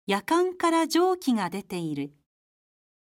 やかんから蒸気が出ている。